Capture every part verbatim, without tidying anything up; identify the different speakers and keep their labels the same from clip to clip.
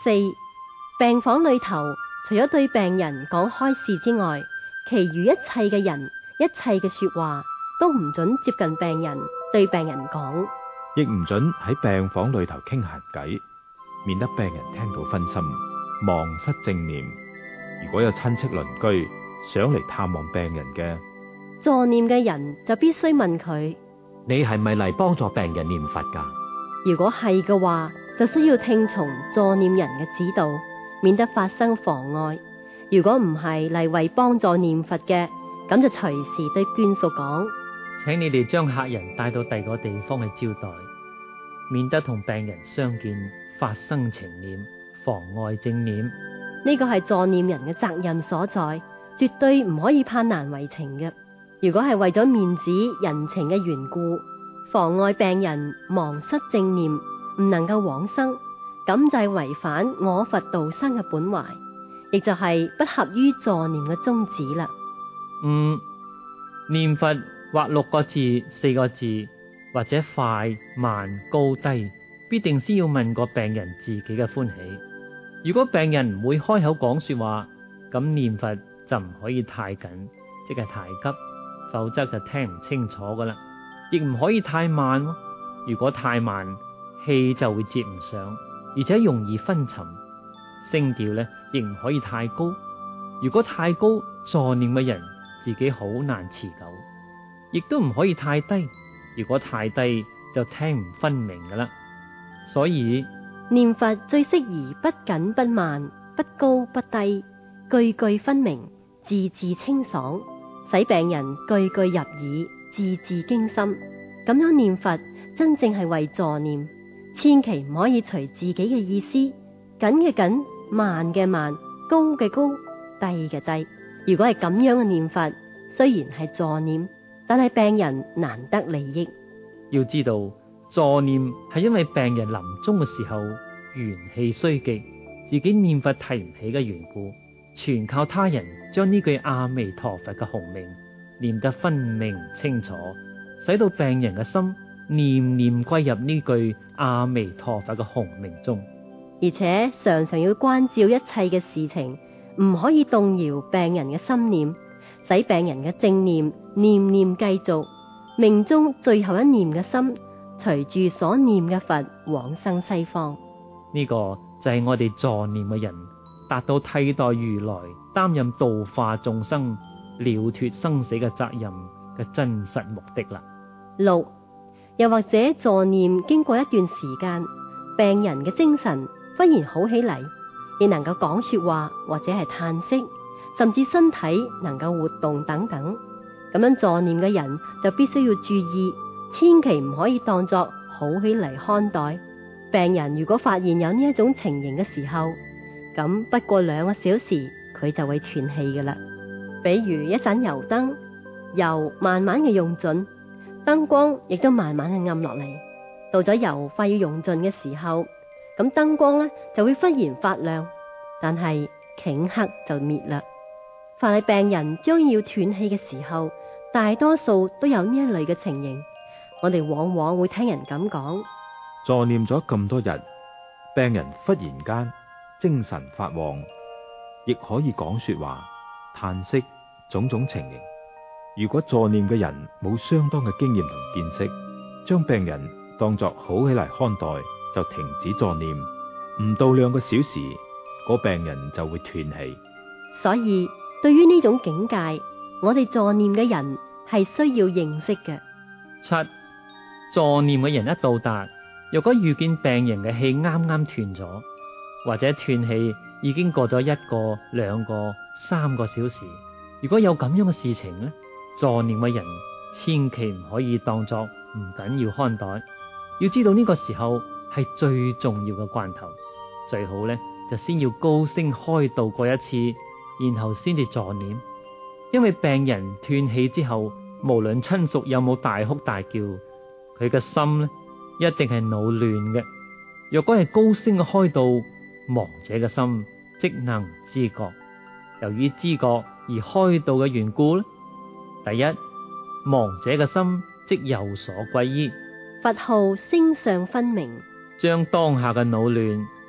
Speaker 1: 四、病房裏頭除咗對病人講開示之外，其餘一切嘅人、一切嘅說話都唔准接近病人，對病人講，
Speaker 2: 亦唔准喺病房裏頭傾閒偈，免得病人聽到分心，忘失正念。如果有親戚鄰居想嚟探望病人嘅，
Speaker 1: 助念嘅人就必須問佢，
Speaker 3: 你係咪嚟幫助病人念佛噶？
Speaker 1: 如果係嘅話，就需要聽從助念人嘅指導，免得發生妨礙。如果唔係嚟為幫助念佛嘅，咁就隨時對眷屬講，
Speaker 4: 請你哋將客人帶到第二個地方去招待，免得同病人相見發生情念，妨礙正念。
Speaker 1: 呢個係助念人嘅責任所在，絕對唔可以攀難為情嘅。如果係為咗面子人情嘅緣故，妨礙病人忘失正念，唔能夠往生，咁就係違反我佛度生嘅本懷，亦就係不合於助念嘅宗旨啦。
Speaker 4: 嗯，念佛或六個字、四個字，或者快慢高低，必定先要問過病人自己嘅歡喜。如果病人唔會開口講說話，咁念佛就唔可以太緊，即係太急，否則就聽唔清楚噶啦。亦唔可以太慢，如果太慢，氣就會接唔上，而且容易昏沉。聲調咧亦唔可以太高，如果太高，助念嘅人自己好難持久。亦都唔可以太低，如果太低就聽唔分明噶啦。所以
Speaker 1: 念佛最適宜不緊不慢，不高不低，句句分明，字字清爽，使病人句句入耳，字字經心。咁樣念佛真正係為助念，千祈唔可以隨自己嘅意思，緊嘅緊，慢嘅慢，高嘅高，低嘅低。如果係咁樣嘅念佛，雖然係助念，但係病人難得利益。
Speaker 4: 要知道，助念係因為病人臨終嘅時候元氣衰極，自己念佛提唔起嘅緣故，全靠他人將呢句阿彌陀佛嘅洪名念得分明清楚，使到病人嘅心念念歸入呢句阿彌陀佛嘅洪名中。
Speaker 1: 而且常常要關照一切嘅事情，唔可以動搖病人嘅心念，使病人嘅正念念念繼續，命中最後一念嘅心隨住所念嘅佛往生西方。
Speaker 4: 呢個就係我哋助念嘅人達到替代如來擔任度化眾生、了脫生死嘅責任嘅真實目的啦。
Speaker 1: 六，又或者助念經過一段時間，病人嘅精神忽然好起嚟，亦能夠講說話或者係嘆息，甚至身體能夠活動等等。咁樣助念嘅人就必須要注意，千祈唔可以當作好起嚟看待。病人如果發現有呢一種情形嘅時候，咁不過兩個小時佢就會斷氣㗎啦。比如一盞油燈，油慢慢嘅用盡，燈光亦都慢慢嘅暗落嚟，到咗油快要用盡嘅時候，咁燈光咧就會忽然發亮，但係頃刻就滅啦。凡係病人將要斷氣嘅時候，大多數都有呢一類嘅情形。我哋往往會聽人咁講，
Speaker 2: 助念咗咁多日，病人忽然間精神發旺，亦可以講說話、嘆息種種情形。如果助念嘅人冇相當嘅經驗同見識，將病人當作好起嚟看待，就停止助念，唔到兩個小時，嗰病人就會斷氣。
Speaker 1: 所以對於呢種境界，我哋助念嘅人係需要認識嘅。
Speaker 4: 七，助念嘅人一到達，若果遇見病人嘅氣啱啱斷咗，或者斷氣已經過咗一個、兩個、三個小時，如果有咁樣嘅事情呢，助念嘅人千祈唔可以當作唔緊要看待。要知道呢個時候係最重要嘅關頭，最好呢就先要高聲開導過一次，然後先至助念。因為病人斷氣之後，無論親屬有冇大哭大叫，佢嘅心呢一定係惱亂嘅。若果係高聲嘅開導，亡者嘅心即能知覺。由於知覺而開導嘅緣故呢，第一，亡者嘅心即有所歸依，
Speaker 1: 佛號聲相分明，
Speaker 4: 將當下嘅惱亂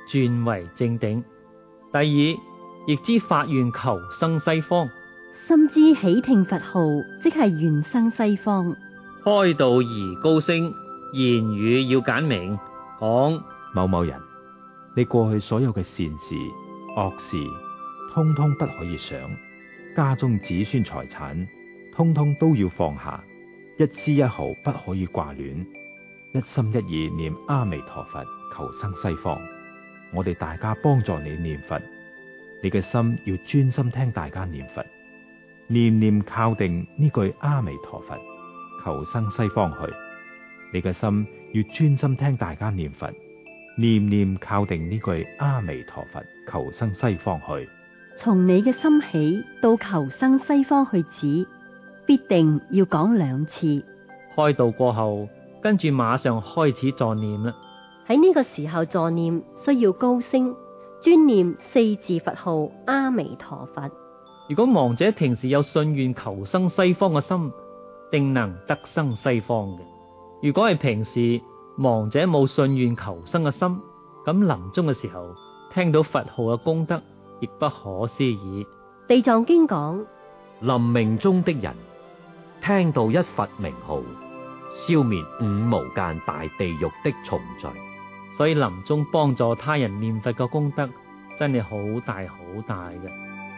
Speaker 4: 轉為正頂。第二，亦知發願求生西方，
Speaker 1: 深知喜聽佛號，即係願生西方。
Speaker 4: 開道而高聲，言語要簡明，講
Speaker 2: 某某人，你過去所有嘅善事、惡事，通通不可以想，家中子孫財產，通通都要放下，一絲一毫不可以掛戀，一心一意念阿彌陀佛，求生西方。我哋大家幫助你念佛，你嘅心要專心聽大家念佛，念念靠定呢句阿彌陀佛，求生西方去。你嘅心要專心聽大家念佛，念念靠定呢句阿彌陀佛，求生西方去。
Speaker 1: 從你嘅心起到求生西方去止，必定要講兩次。
Speaker 4: 開道過後，跟住馬上開始助念啦。
Speaker 1: 喺呢個時候助念需要高聲，專念四字佛號阿彌陀佛。
Speaker 4: 如果亡者平時有信願求生西方嘅心，定能得生西方嘅。如果係平時亡者冇信願求生嘅心，咁臨終嘅時候聽到佛號嘅功德亦不可思議。
Speaker 1: 地藏經講，
Speaker 3: 臨命終的人聽到一佛名號，消滅五無間大地獄的重罪。
Speaker 4: 所以臨終幫助他人念佛嘅功德真係好大好大嘅。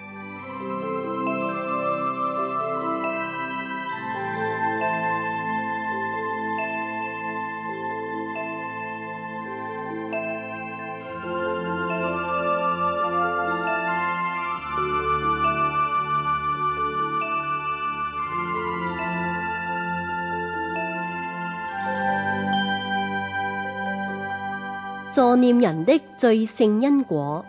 Speaker 1: 助念人的最勝因果。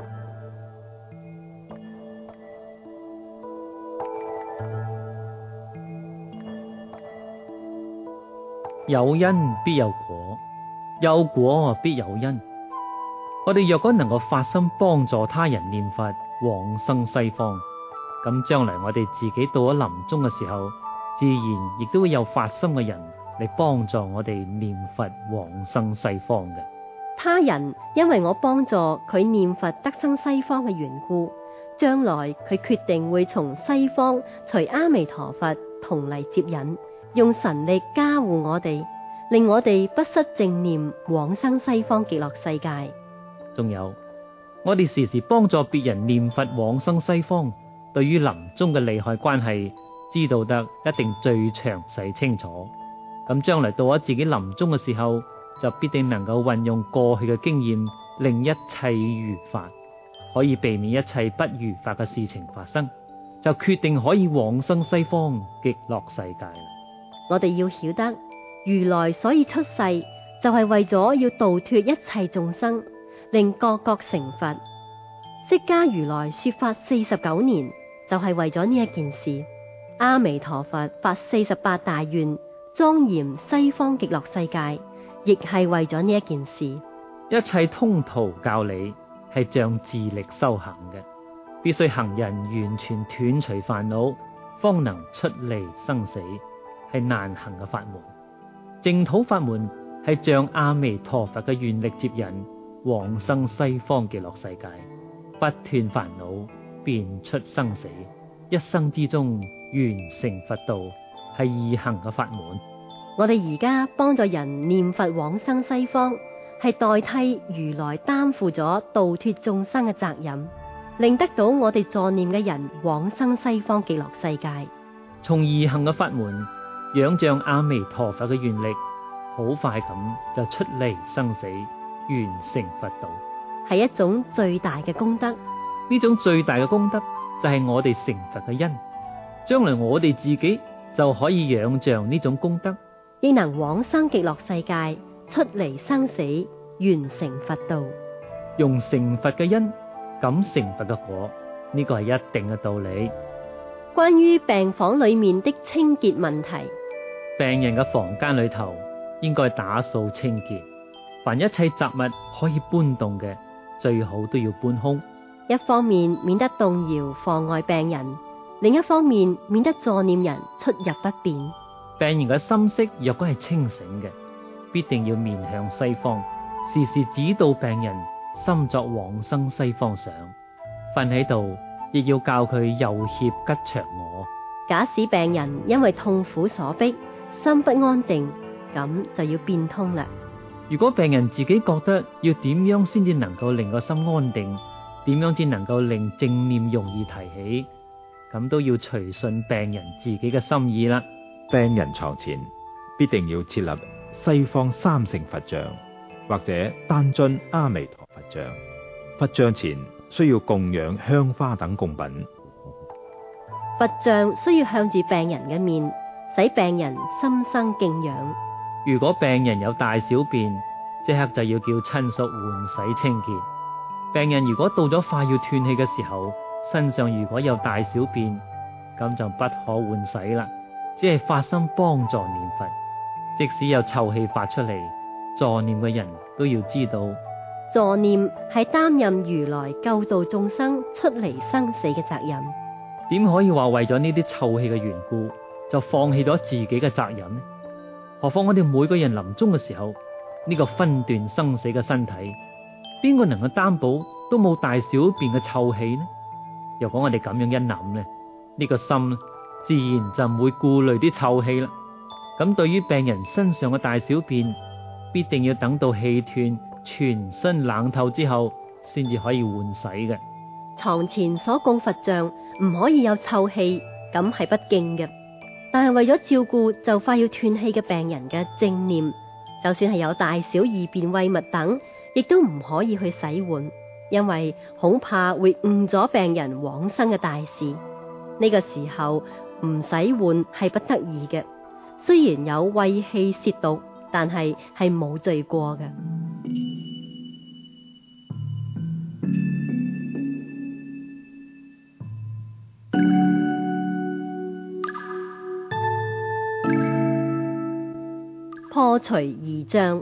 Speaker 4: 有因必有果，有果必有因。我哋若果能夠發心幫助他人念佛往生西方，咁將來我哋自己到咗臨終嘅時候，自然亦都會有發心嘅人嚟幫助我哋念佛往生西方嘅。
Speaker 1: 他人因為我幫助佢念佛得生西方嘅緣故，將來佢決定會從西方隨阿彌陀佛同嚟接引，用神力加護我哋，令我哋不失正念往生西方極樂世界。
Speaker 4: 仲有，我哋時時幫助別人念佛往生西方，對於臨終嘅利害關係知道得一定最詳細清楚。咁將來到咗自己臨終嘅時候，就必定能夠運用過去嘅經驗，令一切如法，可以避免一切不如法嘅事情發生，就決定可以往生西方極樂世界。
Speaker 1: 我哋要曉得，如來所以出世，就係為咗要度脫一切眾生，令各國成佛。釋迦如來說法四十九年，就係為咗呢一件事。阿彌陀佛發四十八大願，莊嚴西方極樂世界，亦係為咗呢一件事。
Speaker 4: 一切通途教理係仗自力修行嘅，必須行人完全斷除煩惱，方能出離生死，係難行嘅法門。淨土法門係仗阿彌陀佛嘅願力接引，往生西方極樂世界，不斷煩惱，便出生死，一生之中完成佛道，係易行嘅法門。
Speaker 1: 我哋而家幫助人念佛往生西方，係代替如來擔負咗度脫眾生嘅責任，令得到我哋助念嘅人往生西方極樂世界。
Speaker 4: 從易行嘅法門，仰仗阿彌陀佛嘅願力，好快咁就出離生死，完成佛道，
Speaker 1: 係一種最大嘅功德。
Speaker 4: 呢種最大嘅功德就係我哋成佛嘅因，將來我哋自己就可以仰仗呢種功德，
Speaker 1: 亦能往生極樂世界，出離生死，完成佛道。
Speaker 4: 用成佛嘅因感成佛嘅果，呢個係一定嘅道理。
Speaker 1: 關於病房裏面的清潔問題，
Speaker 4: 病人嘅房間裏頭應該打掃清潔，凡一切雜物可以搬動嘅，最好都要搬空。
Speaker 1: 一方面免得動搖妨礙病人，另一方面免得助念人出入不便。
Speaker 4: 病人嘅心識若果係清醒嘅，必定要面向西方，時時指導病人心作往生西方想，瞓喺度亦要教佢右脅吉祥我。
Speaker 1: 假使病人因為痛苦所逼，心不安定，咁就要變通啦。
Speaker 4: 如果病人自己覺得要點樣先至能夠令個心安定，點樣先能夠令正念容易提起，咁都要隨順病人自己嘅心意啦。
Speaker 2: 病人床前必定要設立西方三聖佛像，或者單尊阿彌陀佛像。佛像前需要供養香花等供品。
Speaker 1: 佛像需要向住病人嘅面，使病人心生敬仰。
Speaker 4: 如果病人有大小便，即刻就要叫親屬換洗清潔。病人如果到咗快要斷氣嘅時候，身上如果有大小便，咁就不可換洗啦，只係發心幫助念佛。即使有臭氣發出嚟，助念嘅人都要知道，
Speaker 1: 助念係擔任如來救度眾生出離生死嘅責任。
Speaker 4: 點可以話為咗呢啲臭氣嘅緣故就放棄咗自己嘅責任呢？何況我哋每個人臨終嘅時候，呢個分段生死嘅身體，邊個能夠擔保都冇大小便嘅臭氣呢？若果我哋咁樣一諗呢，呢個心自然就唔會顧慮啲臭氣啦。咁對於病人身上嘅大小便，必定要等到氣斷，全身冷透之後，先至可以換洗嘅。
Speaker 1: 床前所供佛像唔可以有臭氣，咁係不敬嘅。但係為咗照顧就快要斷氣嘅病人嘅正念，就算係有大小二便穢物等，亦都唔可以去洗換，因為恐怕會誤咗病人往生嘅大事。呢個時候唔洗換係不得已嘅，雖然有穢氣褻瀆，但係係冇罪過嘅。破除疑障。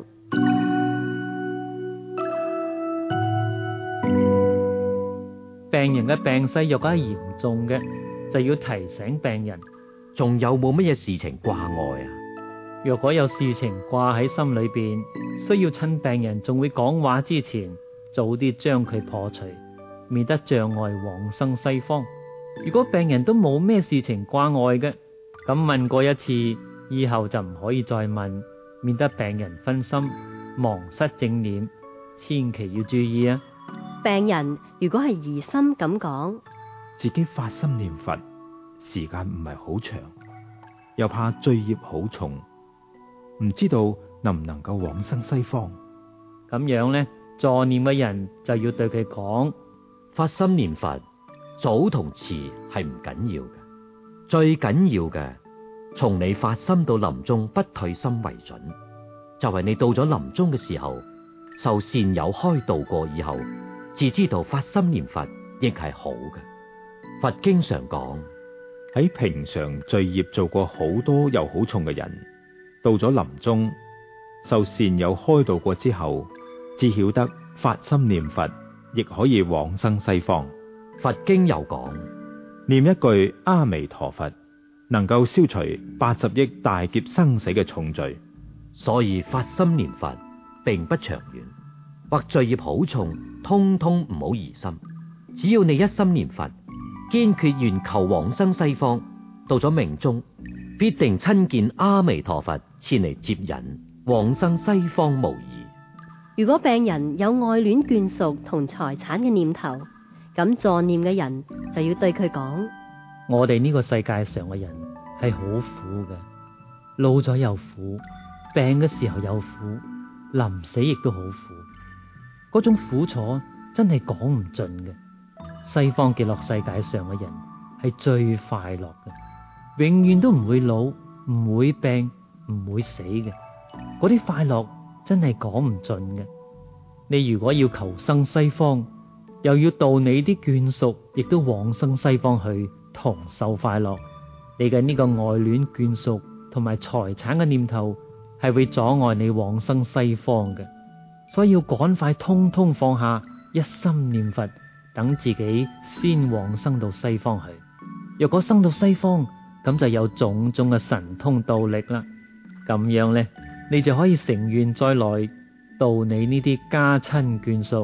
Speaker 4: 病人嘅病勢若果係嚴重嘅，就要提醒病人，
Speaker 3: 仲有冇乜嘢事情掛礙啊？
Speaker 4: 若果有事情掛喺心裏邊，需要趁病人仲會講話之前，早啲將佢破除，免得障礙往生西方。如果病人都冇咩事情掛礙嘅，咁問過一次，以後就唔可以再問，免得病人分心，忘失正念，千祈要注意啊！
Speaker 1: 病人如果係疑心咁講，
Speaker 2: 自己發心念佛，時間唔係好長，又怕罪業好重，唔知道能唔能夠往生西方。
Speaker 4: 咁樣呢，助念嘅人就要對佢講：
Speaker 3: 發心念佛，早同遲係唔緊要嘅，最緊要嘅，從你發心到臨終不退心為準。就係你到咗臨終嘅時候，受善友開導過以後，至知道發心念佛亦係好嘅。佛經常講，
Speaker 2: 喺平常罪業做過好多又好重嘅人，到咗臨終受善友開導過之後，至曉得發心念佛亦可以往生西方。
Speaker 3: 佛經又講，
Speaker 2: 念一句阿彌陀佛，能夠消除八十億大劫生死嘅重罪。
Speaker 3: 所以發心念佛並不長遠，或罪業好重，通通唔好疑心。只要你一心念佛，堅決願求往生西方，到咗命終，必定親見阿彌陀佛前嚟接引，往生西方無疑。
Speaker 1: 如果病人有愛戀眷屬同財產嘅念頭，咁助念嘅人就要對佢講：
Speaker 4: 我哋呢個世界上嘅人係好苦嘅，老咗又苦，病嘅時候又苦，臨死亦都好苦。嗰種苦楚真係講唔盡嘅。西方極樂世界上嘅人係最快樂嘅，永遠都唔會老，唔會病，唔會死嘅。嗰啲快樂真係講唔盡嘅。你如果要求生西方，又要度你啲眷屬，亦都往生西方去同受快樂，你嘅呢個愛戀眷屬同埋財產嘅念頭係會阻礙你往生西方嘅。所以要趕快通通放下，一心念佛，等自己先往生到西方去。若果生到西方，咁就有種種嘅神通道力啦。咁樣呢，你就可以成願再來度你呢啲家親眷屬，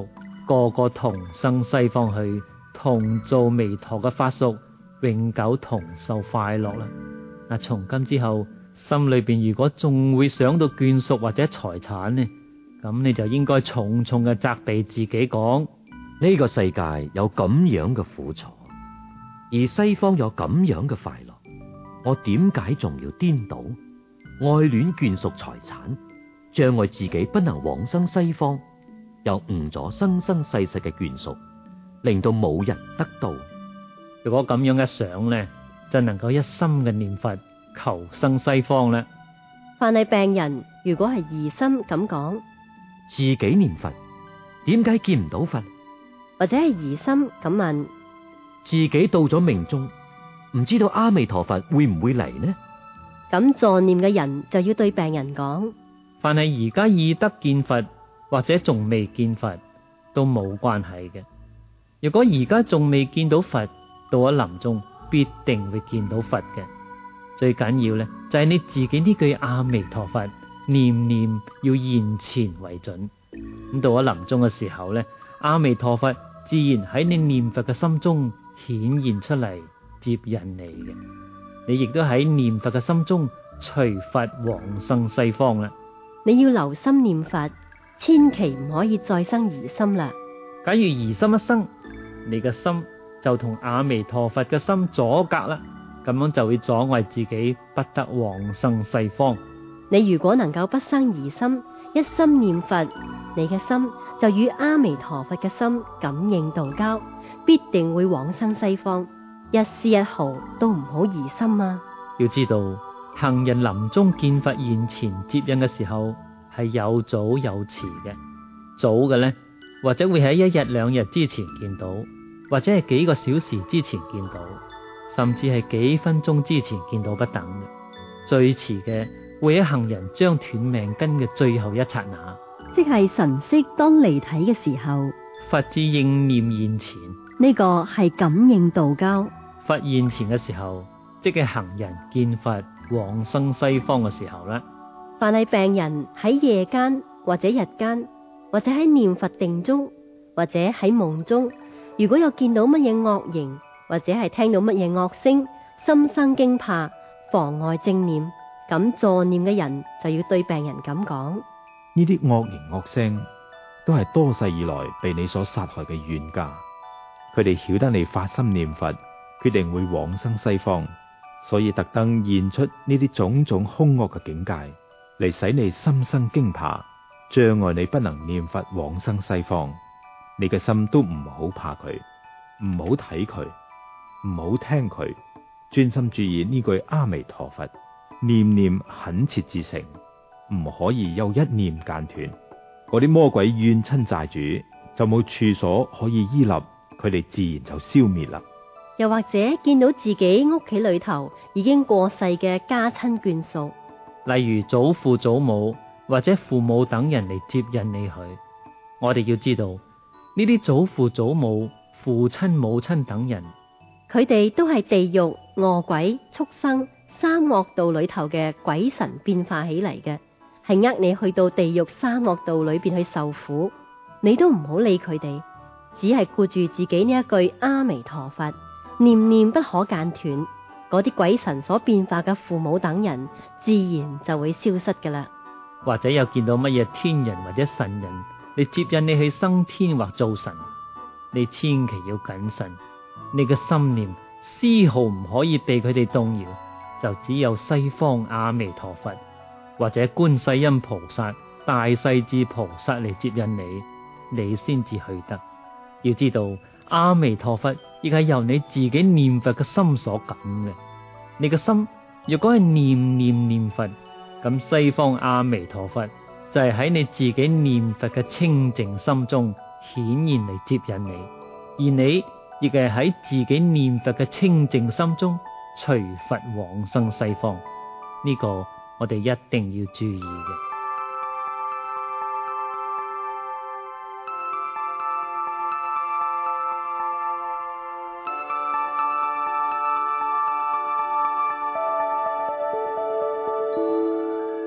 Speaker 4: 個個同生西方去，同做彌陀嘅法屬，永久同受快樂啦。嗱，從今之後，心裏邊如果仲會想到眷屬或者財產呢，咁你就應該重重嘅責備自己，講
Speaker 3: 呢個世界有咁樣嘅苦楚，而西方有咁樣嘅快樂，我點解仲要顛倒愛戀眷屬財產，障礙自己不能往生西方，又誤咗生生世世嘅眷屬，令到冇人得到。
Speaker 4: 如果咁樣一想呢，就能夠一心嘅念佛求生西方啦。
Speaker 1: 凡係病人，如果係疑心咁講，
Speaker 3: 自己念佛，點解見唔到佛？
Speaker 1: 或者係疑心咁問，
Speaker 3: 自己到咗命中，唔知道阿彌陀佛會唔會嚟呢？
Speaker 1: 咁助念嘅人就要對病人講，
Speaker 4: 凡係而家已得見佛，或者仲未見佛，都冇關係嘅。如果而家仲未見到佛，到咗臨終必定會見到佛嘅。最緊要咧就係你自己呢句阿彌陀佛念念要現前為準。咁到咗臨終嘅時候咧，阿彌陀佛自然喺你念佛嘅心中顯現出嚟接引你嘅。你亦都喺念佛嘅心中隨佛往生西方啦。
Speaker 1: 你要留心念佛，千祈唔可以再生疑心啦。
Speaker 4: 假如疑心一生，你嘅心就同阿彌陀佛嘅心阻隔啦，咁樣就會阻礙自己不得往生西方。
Speaker 1: 你如果能夠不生疑心，一心念佛，你嘅心就與阿彌陀佛嘅心感應道交，必定會往生西方。一絲一毫都唔好疑心啊！
Speaker 4: 要知道，行人臨終見佛現前接引嘅時候係有早有遲嘅。早嘅呢，或者會喺一日兩日之前見到，或者係幾個小時之前見到，甚至係幾分鐘之前見到不等嘅。最遲嘅會喺行人將斷命根嘅最後一剎那，
Speaker 1: 即係神識當離體嘅時候，
Speaker 4: 佛之應念現前。
Speaker 1: 呢個係感應道交。
Speaker 4: 佛現前嘅時候，即係行人見佛往生西方嘅時候啦。
Speaker 1: 凡係病人喺夜間或者日間，或者喺念佛定中，或者喺夢中，如果有見到乜嘢惡形，或者係聽到乜嘢惡聲，心生驚怕，妨礙正念，咁助念嘅人就要對病人咁講：
Speaker 2: 呢啲惡形惡聲都係多世以來被你所殺害嘅冤家，佢哋曉得你發心念佛，決定會往生西方，所以特登現出呢啲種種兇惡嘅境界，嚟使你心生驚怕，障礙你不能念佛往生西方。你嘅心都唔好怕佢，唔好睇佢，唔好聽佢，專心注意呢句阿彌陀佛，念念懇切至誠，唔可以有一念間斷。嗰啲魔鬼怨親債主就冇處所可以依立，佢哋自然就消滅啦。
Speaker 1: 又或者見到自己屋企裏頭已經過世嘅家親眷屬，
Speaker 4: 例如祖父祖母或者父母等人嚟接引你去，我哋要知道呢啲祖父祖母、父親母親等人，
Speaker 1: 佢哋都係地獄、餓鬼、畜生三惡道裏頭嘅鬼神變化起嚟嘅，係呃你去到地獄三惡道裏邊去受苦。你都唔好理佢哋，只係顧住自己呢一句阿彌陀佛，念念不可間斷。嗰啲鬼神所變化嘅父母等人，自然就會消失噶啦。
Speaker 4: 或者有見到乜嘢天人或者神人嚟接引你去升天或做神，你千祈要謹慎，你嘅心念絲毫唔可以被佢哋動搖，就只有西方阿彌陀佛或者觀世音菩薩、大勢至菩薩嚟接引你，你先至去得。要知道阿彌陀佛亦係由你自己念佛嘅心所感嘅。你嘅心若果係念念念佛，咁西方阿彌陀佛就係喺你自己念佛嘅清淨心中顯現嚟接引你，而你亦係喺自己念佛嘅清淨心中隨佛往生西方。呢個我哋一定要注意嘅。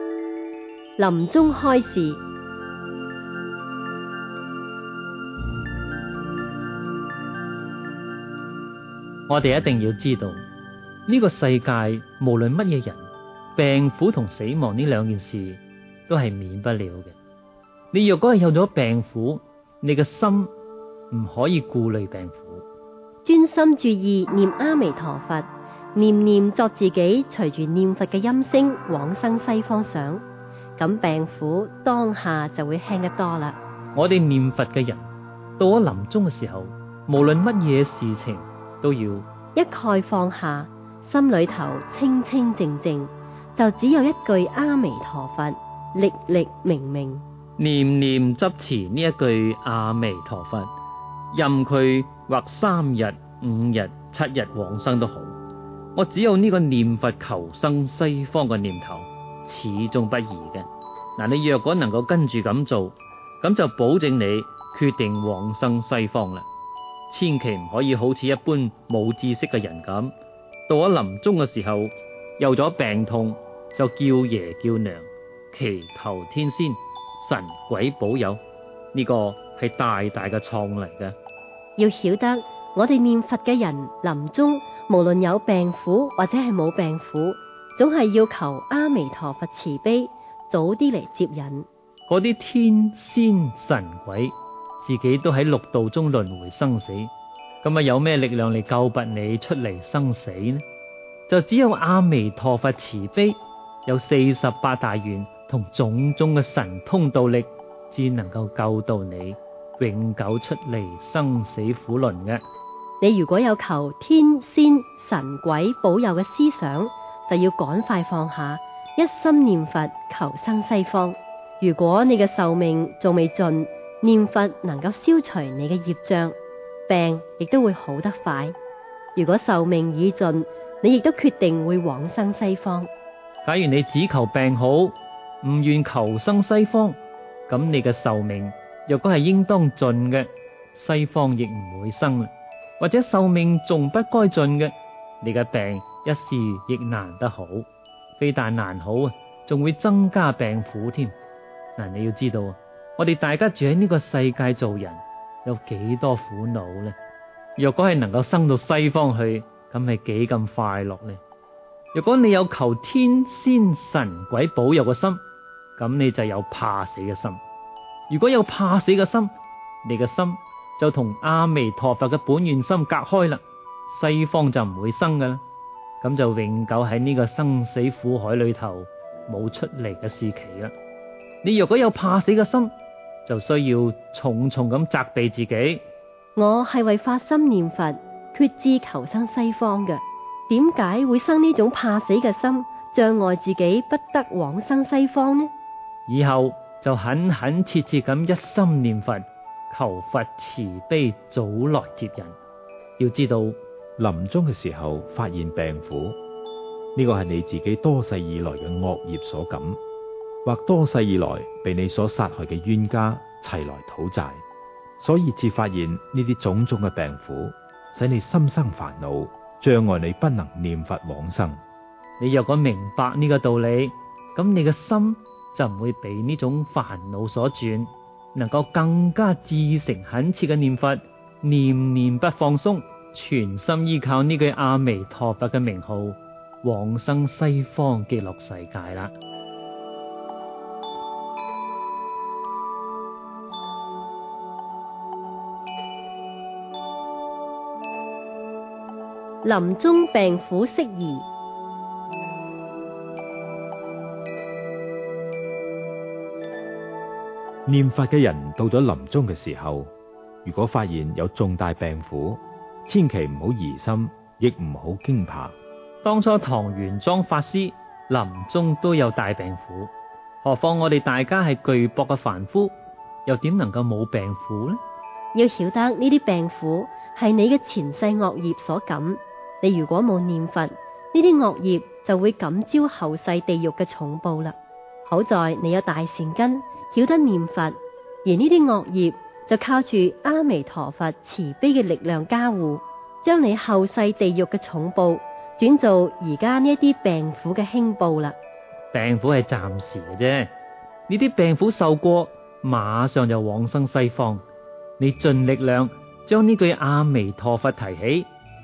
Speaker 1: 臨終開示，
Speaker 4: 我哋一定要知道，呢個世界無論乜嘢人，病苦同死亡呢兩件事都係免不了嘅。你若果係有咗病苦，你嘅心唔可以顧慮病苦，
Speaker 1: 專心注意念阿彌陀佛，念念作自己隨住念佛嘅音聲往生西方想，咁病苦當下就會輕得多啦。
Speaker 4: 我哋念佛嘅人到咗臨終嘅時候，無論乜嘢事情都要
Speaker 1: 一概放下，心裏頭清清靜靜，就只有一句阿彌陀佛，歷歷明明，
Speaker 4: 念念執持呢一句阿彌陀佛，任佢或三日、五日、七日往生都好，我只有呢個念佛求生西方嘅念頭，始終不移嘅。嗱，你若果能夠跟住咁做，咁就保證你決定往生西方啦。千祈唔可以好似一般冇知識嘅人咁，到咗臨終嘅時候，有咗病痛就叫爺叫娘，祈求天仙神鬼保佑，呢個係大大嘅錯誤嚟嘅。
Speaker 1: 要曉得，我哋念佛嘅人臨終，無論有病苦或者係冇病苦，總係要求阿彌陀佛慈悲，早啲嚟接引。
Speaker 4: 嗰啲天仙神鬼自己都喺六道中輪迴生死，咁啊有咩力量嚟救拔你出嚟生死呢？就只有阿彌陀佛慈悲，有四十八大願同種種嘅神通道力，至能夠救到你永久出離生死苦輪嘅。
Speaker 1: 你如果有求天仙神鬼保佑嘅思想，就要趕快放下，一心念佛求生西方。如果你嘅壽命仲未盡，念佛能夠消除你嘅業障，病亦都會好得快。如果壽命已盡，你亦都決定會往生西方。
Speaker 4: 假如你只求病好，唔願求生西方，咁你嘅壽命若果係應當盡嘅，西方亦唔會生啦。或者壽命仲不該盡嘅，你嘅病一時亦難得好，非但難好啊，仲會增加病苦添。嗱，你要知道，我哋大家住喺呢個世界做人，有幾多苦惱呢？若果係能夠生到西方去，咁係幾咁快樂呢？若果你有求天仙神鬼保佑嘅心，咁你就有怕死嘅心。如果有怕死嘅心，你嘅心就同阿彌陀佛嘅本願心隔開啦，西方就唔會生噶啦，咁就永久喺呢個生死苦海裏頭冇出嚟嘅時期啦。你若果有怕死嘅心，就需要重重咁責備自己。
Speaker 1: 我係為發心念佛，決志求生西方嘅，點解會生呢種怕死嘅心，障礙自己不得往生西方呢？
Speaker 4: 以後就懇懇切切咁一心念佛，求佛慈悲早來接引。要知道，
Speaker 2: 臨終嘅時候發現病苦，呢個係你自己多世以來嘅惡業所感，或多世以來被你所殺害嘅冤家齊來討債，所以至發現呢啲種種嘅病苦，使你心生煩惱，障礙你不能念佛往生。
Speaker 4: 你若果明白呢個道理，咁你嘅心就唔會被呢種煩惱所轉，能夠更加至誠懇切嘅念佛，念念不放鬆，全心依靠呢句阿彌陀佛嘅名號，往生西方極樂世界啦。
Speaker 1: 臨終病苦釋疑。
Speaker 2: 念佛嘅人到咗臨終嘅時候，如果發現有重大病苦，千祈唔好疑心，亦唔好驚怕。
Speaker 4: 當初唐玄奘法師臨終都有大病苦，何況我哋大家係巨薄嘅凡夫，又點能夠冇病苦呢？
Speaker 1: 要曉得呢啲病苦係你嘅前世惡業所感，你如果冇念佛，呢啲惡業就會感召後世地獄嘅重報啦。好在你有大善根，曉得念佛，而呢啲惡業就靠住阿彌陀佛慈悲嘅力量加護，將你後世地獄嘅重報轉做而家呢一啲病苦嘅輕報啦。
Speaker 4: 病苦係暫時嘅啫，呢啲病苦受過，馬上就往生西方。你盡力量將呢句阿彌陀佛提起，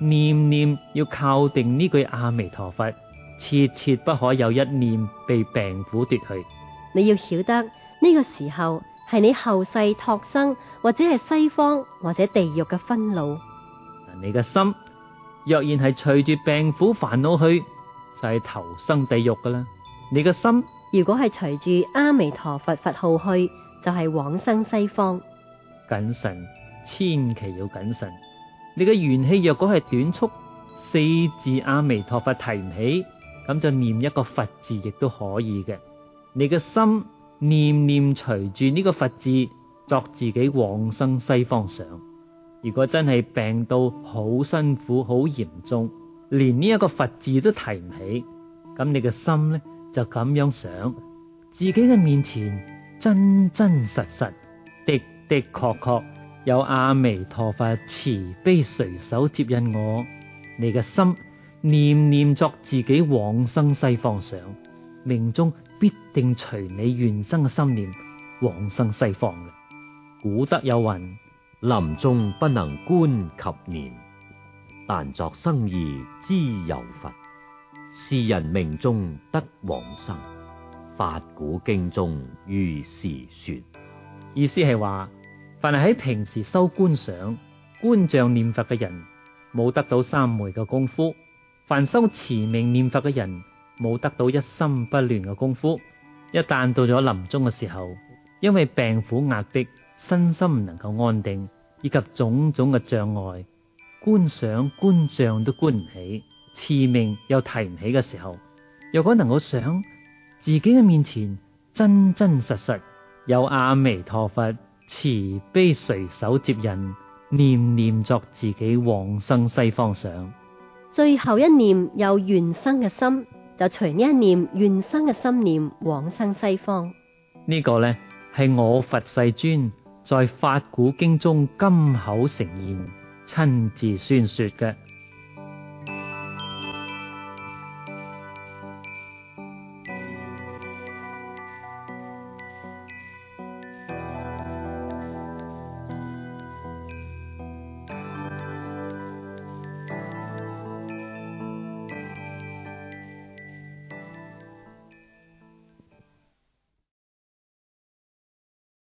Speaker 4: 念念要靠定呢句阿彌陀佛，切切不可有一念被病苦奪去。
Speaker 1: 你要曉得呢個時候係你後世託生或者係西方或者地獄嘅分路。
Speaker 4: 你嘅心若然係隨住病苦煩惱去，就係投生地獄噶啦。你嘅心
Speaker 1: 如果係隨住阿彌陀佛佛號去，就係往生西方。
Speaker 4: 謹慎，千祈要謹慎。你嘅元氣若果係短促，四字阿彌陀佛提唔起，咁就念一個佛字亦都可以嘅。你嘅心念念隨住呢個佛字，作自己往生西方想。如果真係病到好辛苦、好嚴重，連呢一個佛字都提唔起，咁你嘅心呢，就咁樣想，自己嘅面前真真實實、的的確確有阿彌陀佛慈悲垂手接引我，你嘅心念念作自己往生西方想，命中必定隨你原生嘅心念往生西方嘅。古德有云：
Speaker 3: 臨終不能觀及念，但作生意知有佛。是人命中得往生，法古經中如是說。
Speaker 4: 意思係話，凡係喺平時修觀想、觀像念佛嘅人，冇得到三昧嘅功夫；凡修持名念佛嘅人，冇得到一心不亂嘅功夫。一旦到咗臨終嘅時候，因為病苦壓迫，身心唔能夠安定，以及種種嘅障礙，觀想觀像都觀唔起，持名又提唔起嘅時候，若果能夠想自己嘅面前真真實實有阿彌陀佛慈悲垂手接引，念念作自己往生西方想，
Speaker 1: 最後一念有願生嘅心，就隨呢一念願生嘅心念往生西方。
Speaker 4: 呢個呢，係我佛世尊在法古經中金口呈現，親自宣說嘅。